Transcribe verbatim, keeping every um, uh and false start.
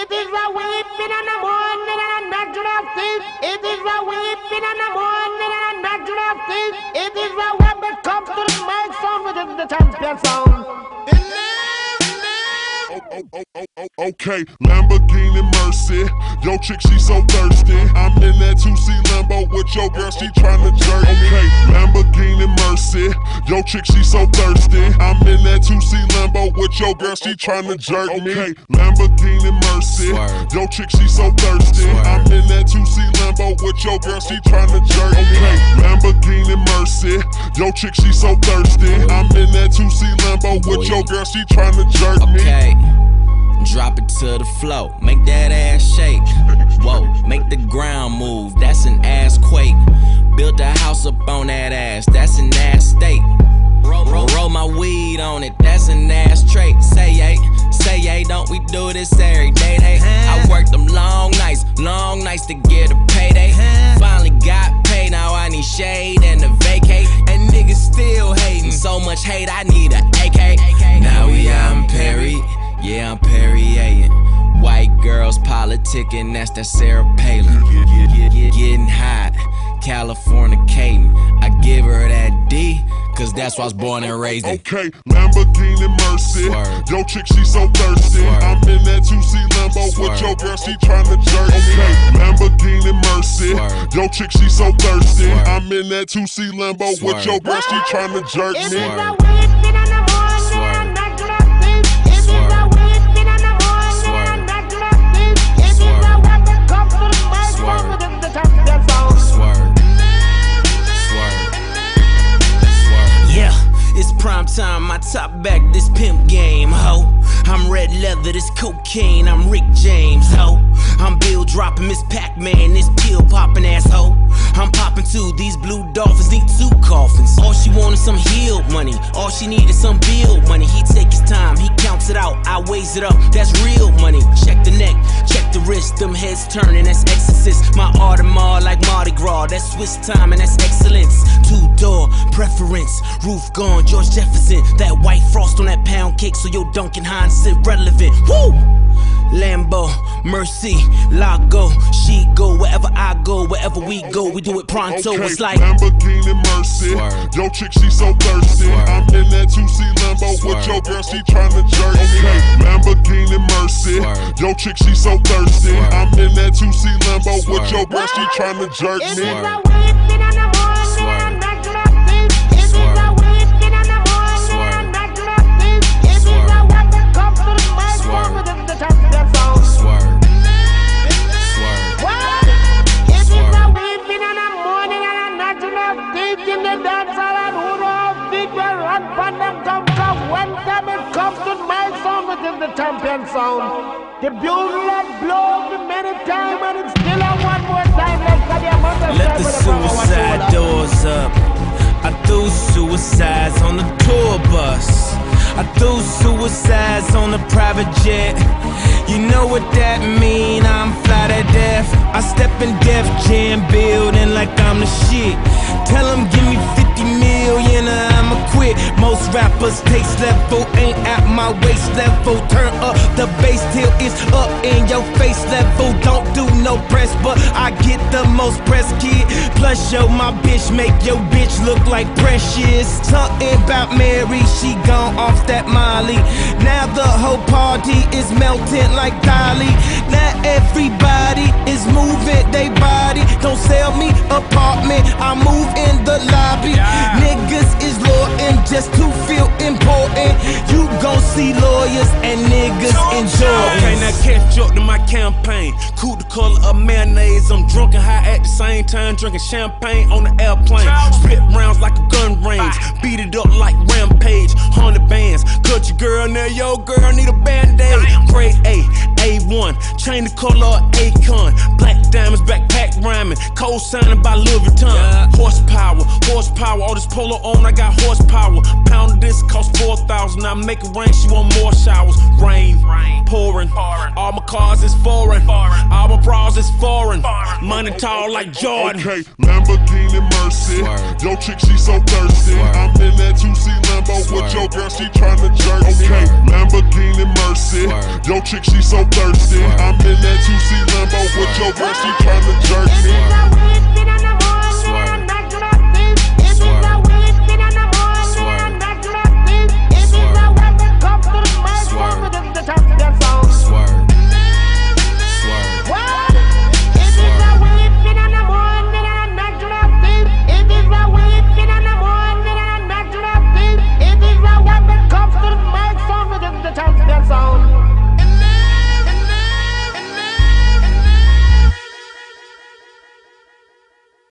It is a weeping and a mourning and a natural thing. It is a weeping and a mourning and a natural thing. It is a when it comes to the mic sound, which is the champion sound. Oh, oh, oh, oh, okay, Lamborghini Mercy. Yo chick, she so thirsty. I'm in that two C Lambo with your girl, she tryna jerk me. Okay, Lamborghini Mercy. Yo chick, she so thirsty. I'm in that two C Lambo with your girl, she tryna jerk me. Okay, Lamborghini Mercy. Yo chick, she so thirsty. I'm in that two C Lambo with your girl, she tryna jerk me. Okay, Lamborghini Mercy. Yo chick, she so thirsty. I'm in that two C Lambo with your girl, she tryna jerk me. Okay. Drop it to the floor, make that ass shake. Whoa, make the ground move, that's an ass quake. Built a house up on that ass, that's an ass state. Roll, roll, roll my weed on it, that's an ass trait. Say yay, say yay, don't we do this every day? Day. I worked them long nights, long nights to get a payday. Finally got paid, now I need shade and a vacate. And niggas still hating, so much hate, I need a A K. Now we out in Perry. Yeah, I'm Perrier. White girls politicking, that's that Sarah Palin. Getting hot, Californicating. I give her that D, cause that's why I was born and raised in. Okay, Lamborghini Mercy. Swerve. Yo chick, she so thirsty. Swerve. I'm in that two C Lambo Swerve. With your girl, she tryna jerk. Okay, Lamborghini Mercy. Swerve. Yo chick, she so thirsty. Swerve. I'm in that two C Lambo Swerve. With your girl, she tryna jerk me. Swerve. Prime time, my top back, this pimp game, ho. I'm red leather, this cocaine, I'm Rick James, ho. I'm Bill dropping Miss Pac-Man, this pill popping asshole. I'm popping too, these blue dolphins need two coffins. All she wanted some healed money, all she needed some bill money. He take his time, he counts it out, I weighs it up, that's real money. Check the neck, check the wrist, them heads turning, that's exorcist. My Audemars like Mardi Gras, that's Swiss time and that's excellence. Two-door preference, roof gone, George Jefferson. That white frost on that pound cake, so your Duncan Hines sit relevant. Woo! Lambo, Mercy, Lago, she go wherever I go, wherever we go, we do it pronto. Okay, it's like Lamborghini Mercy. Swerve. Yo chick, she so thirsty. Swerve. I'm in that two C Lambo Swerve. With your girl, she tryna jerk me. Okay, Lamborghini Mercy. Swerve. Yo chick, she so thirsty. Swerve. I'm in that two C Lambo Swerve. With your girl, she tryna jerk me. Swerve. The champion sound. The bugle that blows the many times and it's still a one more time. Let the suicide doors up. I threw suicides on the tour bus. I threw suicides on the private jet. You know what that mean, I'm fly to death. I step in Def Jam building like I'm the shit. Tell them give me fifty million or I'ma quit. Most rappers taste level ain't at my waist level. Turn up the bass till it's up in your face level. Don't do no press, but I get the most press, kid. Plus yo, my bitch make your bitch look like Precious. Something about Mary, she gone off that Molly. Now the whole party is melting like Dolly. Now everybody is moving they body. Don't sell me apartment, I move in the lobby. Yeah. Niggas is loyal just to feel important. You gon' see lawyers and niggas enjoy. Okay, now catch up to my campaign. Cool the color of mayonnaise. I'm drunk and high at the same time, drinking champagne on the airplane. Spit rounds like a gun range, beat it up like Rampage. Hundred bands, cut your girl now, yo girl need a band-aid. Grade A, A one, chain the color of Akon. Black diamonds, backpack rhyming, co-signing by Louis Vuitton. Yeah. Horsepower, horsepower, all this polo on, I got horsepower. Pound of this cost four thousand, I make it rain, she want more showers. Rain, rain pouring, pouring. All All my cars is foreign. All my bras is foreign. Money tall like Jordan. Okay, Lamborghini Mercy. Yo chick, she so thirsty. I'm in that two C Lambo with your girl, she tryna jerk. Okay, Lamborghini Mercy. Yo chick, she so thirsty. I'm in that two C Lambo with your girl, she tryna jerk me.